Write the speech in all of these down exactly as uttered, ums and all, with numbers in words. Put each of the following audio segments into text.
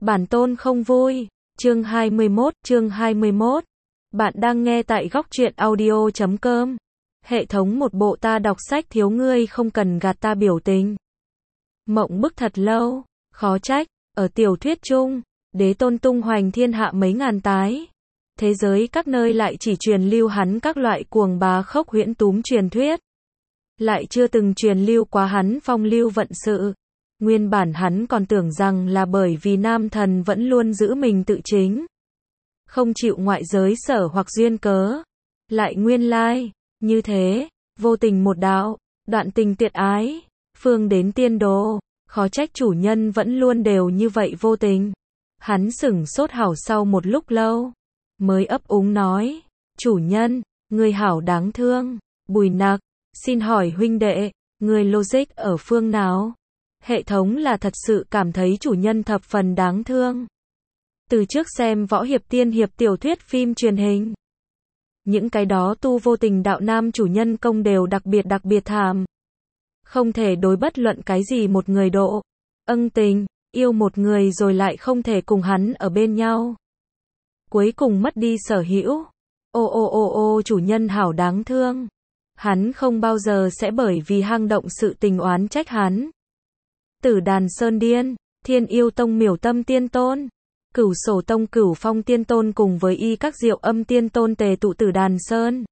Bản tôn không vui. Chương hai mươi mốt, chương hai mươi mốt. Bạn đang nghe tại góc truyện audio chấm com. Hệ thống một bộ ta đọc sách thiếu ngươi không cần gạt ta biểu tình. Mộng bức thật lâu, khó trách, ở tiểu thuyết chung, đế tôn tung hoành thiên hạ mấy ngàn tái. Thế giới các nơi lại chỉ truyền lưu hắn các loại cuồng bá khốc huyễn túm truyền thuyết. Lại chưa từng truyền lưu quá hắn phong lưu vận sự. Nguyên bản hắn còn tưởng rằng là bởi vì nam thần vẫn luôn giữ mình tự chính. Không chịu ngoại giới sở hoặc duyên cớ. Lại nguyên lai, như thế, vô tình một đạo, đoạn tình tuyệt ái, phương đến tiên đồ, khó trách chủ nhân vẫn luôn đều như vậy vô tình. Hắn sửng sốt hảo sau một lúc lâu, mới ấp úng nói, chủ nhân, người hảo đáng thương, Bùi Nặc, xin hỏi huynh đệ, người logic ở phương nào? Hệ thống là thật sự cảm thấy chủ nhân thập phần đáng thương. Từ trước xem võ hiệp tiên hiệp tiểu thuyết phim truyền hình. Những cái đó tu vô tình đạo nam chủ nhân công đều đặc biệt đặc biệt thảm. Không thể đối bất luận cái gì một người độ. Ân tình, yêu một người rồi lại không thể cùng hắn ở bên nhau. Cuối cùng mất đi sở hữu. Ô ô ô ô chủ nhân hảo đáng thương. Hắn không bao giờ sẽ bởi vì hang động sự tình oán trách hắn. Tử Đàn Sơn Điên, Thiên Yêu Tông Miểu Tâm Tiên Tôn, Cửu Sổ Tông Cửu Phong Tiên Tôn cùng với Y Các Diệu Âm Tiên Tôn tề tụ Tử Đàn Sơn.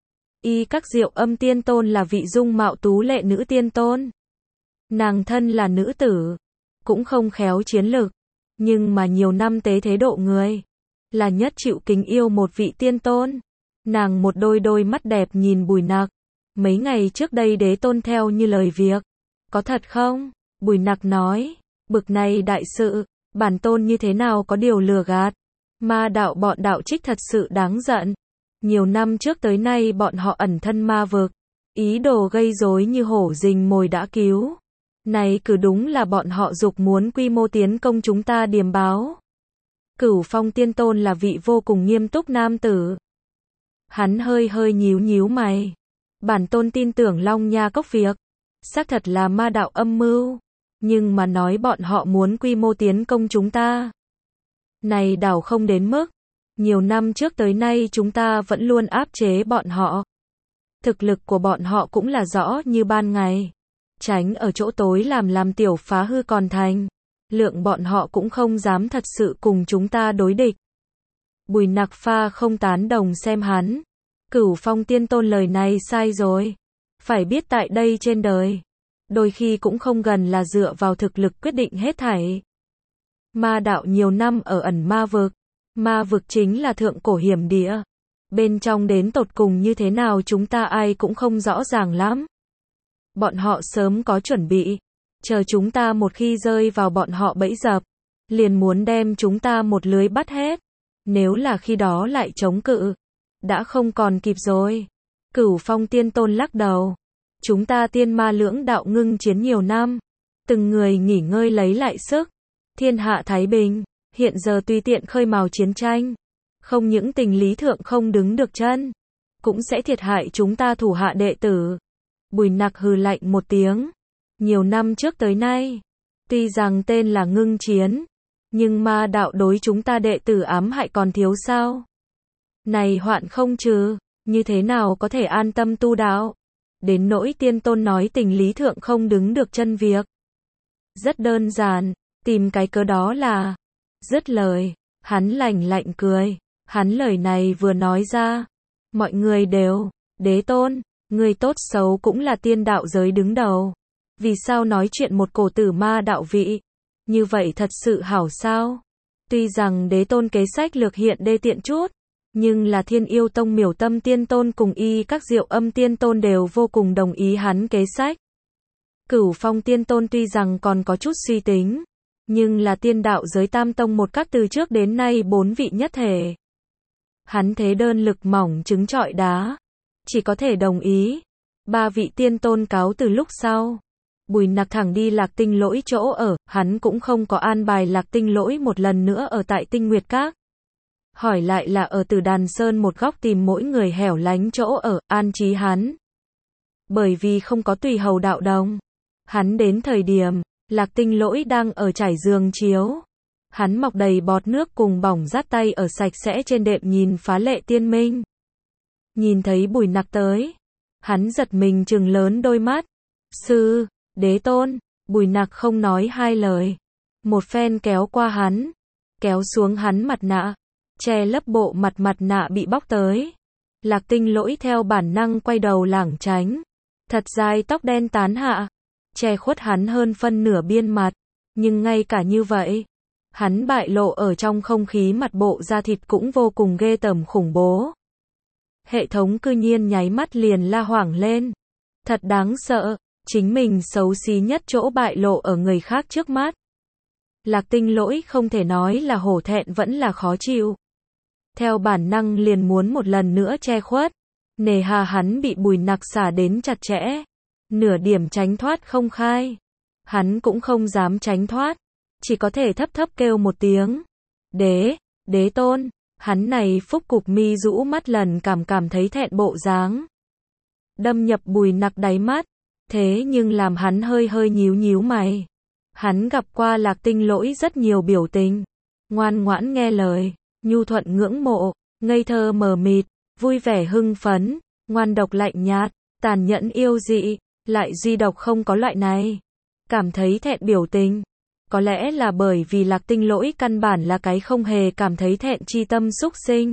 Y Các Diệu Âm Tiên Tôn là vị dung mạo tú lệ nữ tiên tôn. Nàng thân là nữ tử, cũng không khéo chiến lực, nhưng mà nhiều năm tế thế độ người, là nhất chịu kính yêu một vị tiên tôn. Nàng một đôi đôi mắt đẹp nhìn Bùi Nặc, mấy ngày trước đây đế tôn theo như lời việc, có thật không? Bùi Nặc nói, bực này đại sự, bản tôn như thế nào có điều lừa gạt. Ma đạo bọn đạo trích thật sự đáng giận. Nhiều năm trước tới nay bọn họ ẩn thân ma vực, ý đồ gây rối như hổ rình mồi đã cứu. Này cứ đúng là bọn họ dục muốn quy mô tiến công chúng ta điềm báo. Cửu Phong Tiên Tôn là vị vô cùng nghiêm túc nam tử. Hắn hơi hơi nhíu nhíu mày. Bản tôn tin tưởng Long Nha Cốc việc, xác thật là ma đạo âm mưu. Nhưng mà nói bọn họ muốn quy mô tiến công chúng ta. Này đảo không đến mức. Nhiều năm trước tới nay chúng ta vẫn luôn áp chế bọn họ. Thực lực của bọn họ cũng là rõ như ban ngày. Tránh ở chỗ tối làm làm tiểu phá hư còn thành. Lượng bọn họ cũng không dám thật sự cùng chúng ta đối địch. Bùi Nặc pha không tán đồng xem hắn. Cửu Phong Tiên Tôn lời này sai rồi. Phải biết tại đây trên đời, đôi khi cũng không gần là dựa vào thực lực quyết định hết thảy. Ma đạo nhiều năm ở ẩn ma vực. Ma vực chính là thượng cổ hiểm địa. Bên trong đến tột cùng như thế nào chúng ta ai cũng không rõ ràng lắm. Bọn họ sớm có chuẩn bị. Chờ chúng ta một khi rơi vào bọn họ bẫy dập, liền muốn đem chúng ta một lưới bắt hết. Nếu là khi đó lại chống cự, đã không còn kịp rồi. Cửu Phong Tiên Tôn lắc đầu. Chúng ta tiên ma lưỡng đạo ngưng chiến nhiều năm. Từng người nghỉ ngơi lấy lại sức. Thiên hạ thái bình. Hiện giờ tùy tiện khơi mào chiến tranh. Không những tình lý thượng không đứng được chân, cũng sẽ thiệt hại chúng ta thủ hạ đệ tử. Bùi Nặc hừ lạnh một tiếng. Nhiều năm trước tới nay, tuy rằng tên là ngưng chiến, nhưng ma đạo đối chúng ta đệ tử ám hại còn thiếu sao? Này hoạn không trừ, như thế nào có thể an tâm tu đạo? Đến nỗi tiên tôn nói tình lý thượng không đứng được chân việc. Rất đơn giản, tìm cái cớ đó là. Dứt lời, hắn lạnh lạnh cười. Hắn lời này vừa nói ra, mọi người đều, đế tôn, người tốt xấu cũng là tiên đạo giới đứng đầu. Vì sao nói chuyện một cổ tử ma đạo vị? Như vậy thật sự hảo sao? Tuy rằng đế tôn kế sách lược hiện đê tiện chút, nhưng là Thiên Yêu Tông Miểu Tâm Tiên Tôn cùng Y Các Diệu Âm Tiên Tôn đều vô cùng đồng ý hắn kế sách. Cửu Phong Tiên Tôn tuy rằng còn có chút suy tính, nhưng là tiên đạo giới tam tông một các từ trước đến nay bốn vị nhất thể. Hắn thế đơn lực mỏng trứng trọi đá, chỉ có thể đồng ý. Ba vị tiên tôn cáo từ lúc sau. Bùi Nặc thẳng đi Lạc Tinh Lỗi chỗ ở, hắn cũng không có an bài Lạc Tinh Lỗi một lần nữa ở tại Tinh Nguyệt Các. Hỏi lại là ở Tử Đàn Sơn một góc tìm mỗi người hẻo lánh chỗ ở, an trí hắn. Bởi vì không có tùy hầu đạo đồng. Hắn đến thời điểm, Lạc Tinh Lỗi đang ở trải giường chiếu. Hắn mọc đầy bọt nước cùng bỏng rát tay ở sạch sẽ trên đệm nhìn phá lệ tiên minh. Nhìn thấy Bùi Nặc tới, hắn giật mình trừng lớn đôi mắt. Sư, đế tôn, Bùi Nặc không nói hai lời. Một phen kéo qua hắn, kéo xuống hắn mặt nạ, che lấp bộ mặt mặt nạ bị bóc tới. Lạc Tinh Lỗi theo bản năng quay đầu lảng tránh. Thật dài tóc đen tán hạ, che khuất hắn hơn phân nửa biên mặt. Nhưng ngay cả như vậy, hắn bại lộ ở trong không khí mặt bộ da thịt cũng vô cùng ghê tởm khủng bố. Hệ thống cư nhiên nháy mắt liền la hoảng lên. Thật đáng sợ, chính mình xấu xí nhất chỗ bại lộ ở người khác trước mắt. Lạc Tinh Lỗi không thể nói là hổ thẹn vẫn là khó chịu. Theo bản năng liền muốn một lần nữa che khuất. Nề hà hắn bị Bùi Nặc xả đến chặt chẽ. Nửa điểm tránh thoát không khai. Hắn cũng không dám tránh thoát. Chỉ có thể thấp thấp kêu một tiếng. Đế, đế tôn. Hắn này phúc cục mi rũ mắt lần cảm cảm thấy thẹn bộ dáng. Đâm nhập Bùi Nặc đáy mắt. Thế nhưng làm hắn hơi hơi nhíu nhíu mày. Hắn gặp qua Lạc Tinh Lỗi rất nhiều biểu tình. Ngoan ngoãn nghe lời, nhu thuận ngưỡng mộ, ngây thơ mờ mịt, vui vẻ hưng phấn, ngoan độc lạnh nhạt, tàn nhẫn yêu dị, lại duy độc không có loại này. Cảm thấy thẹn biểu tình. Có lẽ là bởi vì Lạc Tinh Lỗi căn bản là cái không hề cảm thấy thẹn chi tâm xúc sinh.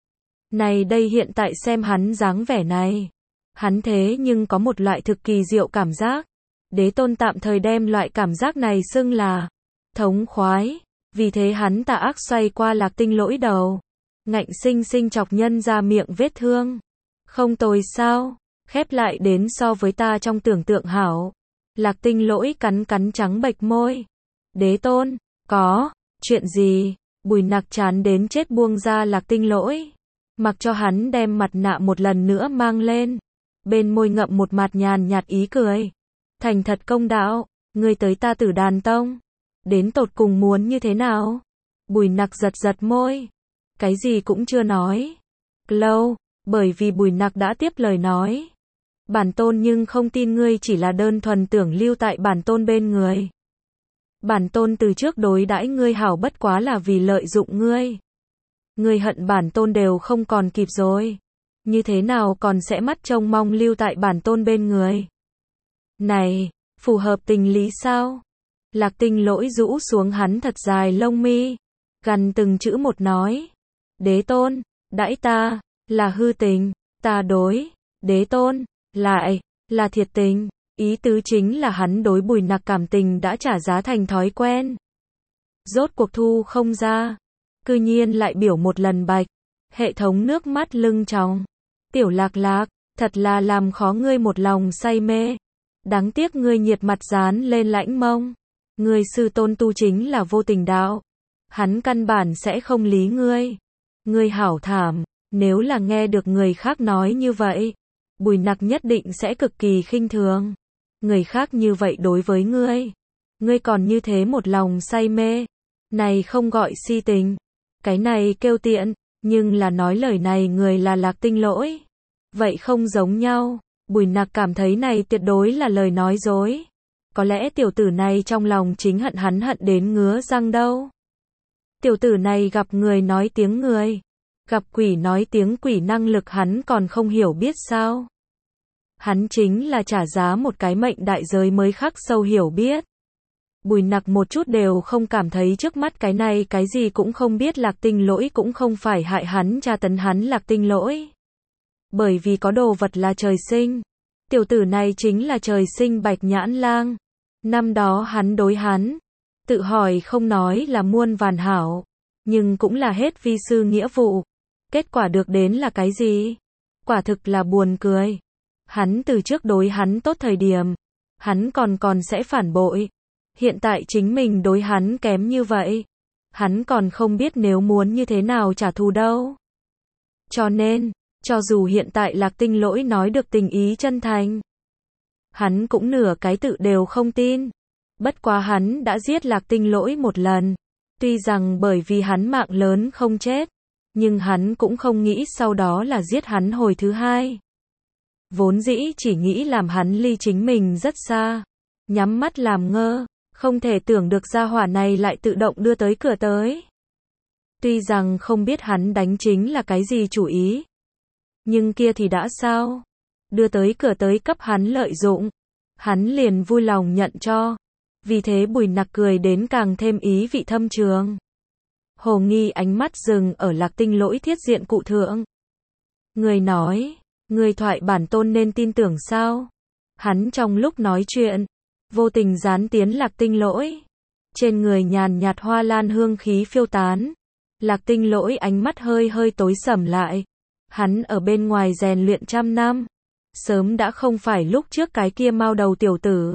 Này đây hiện tại xem hắn dáng vẻ này. Hắn thế nhưng có một loại thực kỳ diệu cảm giác. Đế tôn tạm thời đem loại cảm giác này xưng là thống khoái. Vì thế hắn tà ác xoay qua Lạc Tinh Lỗi đầu. Ngạnh sinh sinh chọc nhân ra miệng vết thương. Không tồi sao, khép lại đến so với ta trong tưởng tượng hảo. Lạc Tinh Lỗi cắn cắn trắng bệch môi. Đế tôn, có, chuyện gì? Bùi Nặc chán đến chết buông ra Lạc Tinh Lỗi. Mặc cho hắn đem mặt nạ một lần nữa mang lên. Bên môi ngậm một mặt nhàn nhạt ý cười. Thành thật công đạo, ngươi tới ta Tử Đàn Tông. Đến tột cùng muốn như thế nào? Bùi Nặc giật giật môi. Cái gì cũng chưa nói. Lâu, bởi vì Bùi Nặc đã tiếp lời nói. Bản tôn nhưng không tin ngươi chỉ là đơn thuần tưởng lưu tại bản tôn bên người. Bản tôn từ trước đối đãi ngươi hảo bất quá là vì lợi dụng ngươi. Ngươi hận bản tôn đều không còn kịp rồi. Như thế nào còn sẽ mắt trông mong lưu tại bản tôn bên người? Này, phù hợp tình lý sao? Lạc Tinh Lỗi rũ xuống hắn thật dài lông mi. Gần từng chữ một nói. Đế tôn, đãi ta, là hư tình, ta đối. Đế tôn, lại, là thiệt tình. Ý tứ chính là hắn đối Bùi Nặc cảm tình đã trả giá thành thói quen. Rốt cuộc thu không ra. Cư nhiên lại biểu một lần bạch. Hệ thống nước mắt lưng tròng. Tiểu Lạc Lạc, thật là làm khó ngươi một lòng say mê. Đáng tiếc ngươi nhiệt mặt dán lên lãnh mông. Ngươi sư tôn tu chính là vô tình đạo. Hắn căn bản sẽ không lý ngươi. Ngươi hảo thảm, nếu là nghe được người khác nói như vậy. Bùi Nặc nhất định sẽ cực kỳ khinh thường. Người khác như vậy đối với ngươi. Ngươi còn như thế một lòng say mê. Này không gọi si tình. Cái này kêu tiện. Nhưng là nói lời này người là Lạc Tinh Lỗi. Vậy không giống nhau. Bùi Nặc cảm thấy này tuyệt đối là lời nói dối. Có lẽ tiểu tử này trong lòng chính hận hắn hận đến ngứa răng đâu. Tiểu tử này gặp người nói tiếng người. Gặp quỷ nói tiếng quỷ năng lực hắn còn không hiểu biết sao. Hắn chính là trả giá một cái mệnh đại giới mới khắc sâu hiểu biết. Bùi Nặc một chút đều không cảm thấy trước mắt cái này cái gì cũng không biết Lạc Tinh Lỗi cũng không phải hại hắn tra tấn hắn Lạc Tinh Lỗi. Bởi vì có đồ vật là trời sinh. Tiểu tử này chính là trời sinh Bạch Nhãn Lang. Năm đó hắn đối hắn. Tự hỏi không nói là muôn vàn hảo. Nhưng cũng là hết vi sư nghĩa vụ. Kết quả được đến là cái gì? Quả thực là buồn cười. Hắn từ trước đối hắn tốt thời điểm. Hắn còn còn sẽ phản bội. Hiện tại chính mình đối hắn kém như vậy. Hắn còn không biết nếu muốn như thế nào trả thù đâu. Cho nên, cho dù hiện tại Lạc Tinh Lỗi nói được tình ý chân thành. Hắn cũng nửa cái tự đều không tin. Bất quá hắn đã giết Lạc Tinh Lỗi một lần. Tuy rằng bởi vì hắn mạng lớn không chết. Nhưng hắn cũng không nghĩ sau đó là giết hắn hồi thứ hai. Vốn dĩ chỉ nghĩ làm hắn ly chính mình rất xa. Nhắm mắt làm ngơ. Không thể tưởng được gia hỏa này lại tự động đưa tới cửa tới. Tuy rằng không biết hắn đánh chính là cái gì chủ ý. Nhưng kia thì đã sao? Đưa tới cửa tới cấp hắn lợi dụng. Hắn liền vui lòng nhận cho. Vì thế Bùi Nặc cười đến càng thêm ý vị thâm trường. Hồ Nghi ánh mắt dừng ở Lạc Tinh Lỗi thiết diện cụ thượng. Người nói, người thoại bản tôn nên tin tưởng sao? Hắn trong lúc nói chuyện, vô tình dán tiến Lạc Tinh Lỗi. Trên người nhàn nhạt hoa lan hương khí phiêu tán. Lạc Tinh Lỗi ánh mắt hơi hơi tối sầm lại. Hắn ở bên ngoài rèn luyện trăm năm. Sớm đã không phải lúc trước cái kia mao đầu tiểu tử.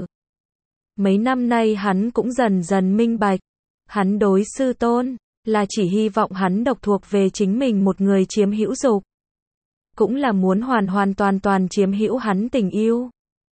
Mấy năm nay hắn cũng dần dần minh bạch. Hắn đối sư tôn, là chỉ hy vọng hắn độc thuộc về chính mình một người chiếm hữu dục. Cũng là muốn hoàn hoàn toàn toàn chiếm hữu hắn tình yêu.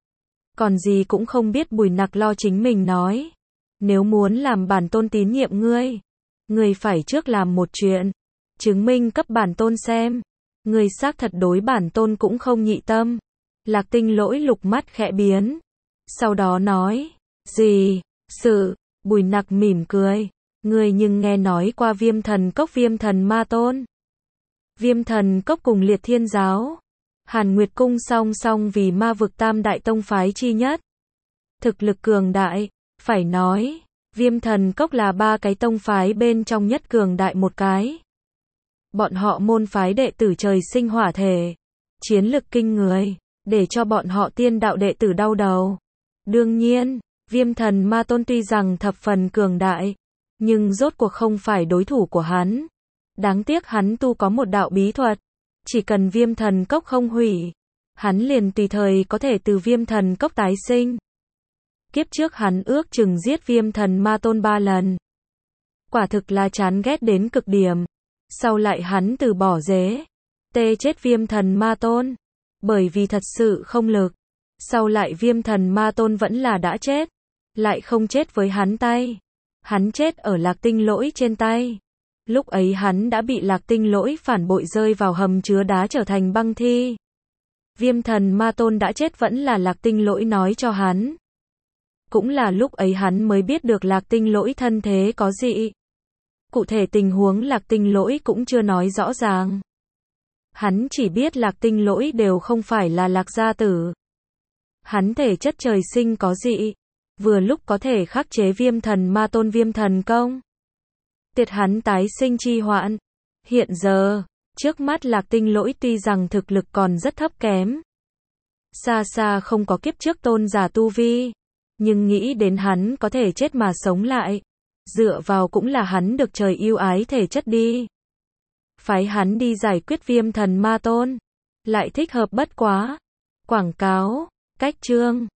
Còn gì cũng không biết Bùi Nặc lo chính mình nói. Nếu muốn làm bản tôn tín nhiệm ngươi, ngươi phải trước làm một chuyện. Chứng minh cấp bản tôn xem. Ngươi xác thật đối bản tôn cũng không nhị tâm. Lạc Tinh Lỗi lục mắt khẽ biến. Sau đó nói, gì, sự, Bùi Nặc mỉm cười. Ngươi nhưng nghe nói qua Viêm Thần Cốc Viêm Thần Ma Tôn. Viêm Thần Cốc cùng Liệt Thiên Giáo, Hàn Nguyệt Cung song song vì ma vực tam đại tông phái chi nhất. Thực lực cường đại, phải nói, Viêm Thần Cốc là ba cái tông phái bên trong nhất cường đại một cái. Bọn họ môn phái đệ tử trời sinh hỏa thể, chiến lực kinh người, để cho bọn họ tiên đạo đệ tử đau đầu. Đương nhiên, Viêm Thần Ma Tôn tuy rằng thập phần cường đại, nhưng rốt cuộc không phải đối thủ của hắn. Đáng tiếc hắn tu có một đạo bí thuật, chỉ cần Viêm Thần Cốc không hủy, hắn liền tùy thời có thể từ Viêm Thần Cốc tái sinh. Kiếp trước hắn ước chừng giết Viêm Thần Ma Tôn ba lần. Quả thực là chán ghét đến cực điểm. Sau lại hắn từ bỏ dế, tê chết Viêm Thần Ma Tôn, bởi vì thật sự không lực. Sau lại Viêm Thần Ma Tôn vẫn là đã chết, lại không chết với hắn tay. Hắn chết ở Lạc Tinh Lỗi trên tay. Lúc ấy hắn đã bị Lạc Tinh Lỗi phản bội rơi vào hầm chứa đá trở thành băng thi. Viêm Thần Ma Tôn đã chết vẫn là Lạc Tinh Lỗi nói cho hắn. Cũng là lúc ấy hắn mới biết được Lạc Tinh Lỗi thân thế có dị. Cụ thể tình huống Lạc Tinh Lỗi cũng chưa nói rõ ràng. Hắn chỉ biết Lạc Tinh Lỗi đều không phải là Lạc gia tử. Hắn thể chất trời sinh có dị, vừa lúc có thể khắc chế Viêm Thần Ma Tôn Viêm Thần Công. Tiệt hắn tái sinh chi hoạn. Hiện giờ, trước mắt Lạc Tinh Lỗi tuy rằng thực lực còn rất thấp kém, xa xa không có kiếp trước tôn giả tu vi, nhưng nghĩ đến hắn có thể chết mà sống lại, dựa vào cũng là hắn được trời yêu ái thể chất đi. Phái hắn đi giải quyết Viêm Thần Ma Tôn, lại thích hợp bất quá. Quảng cáo, cách chương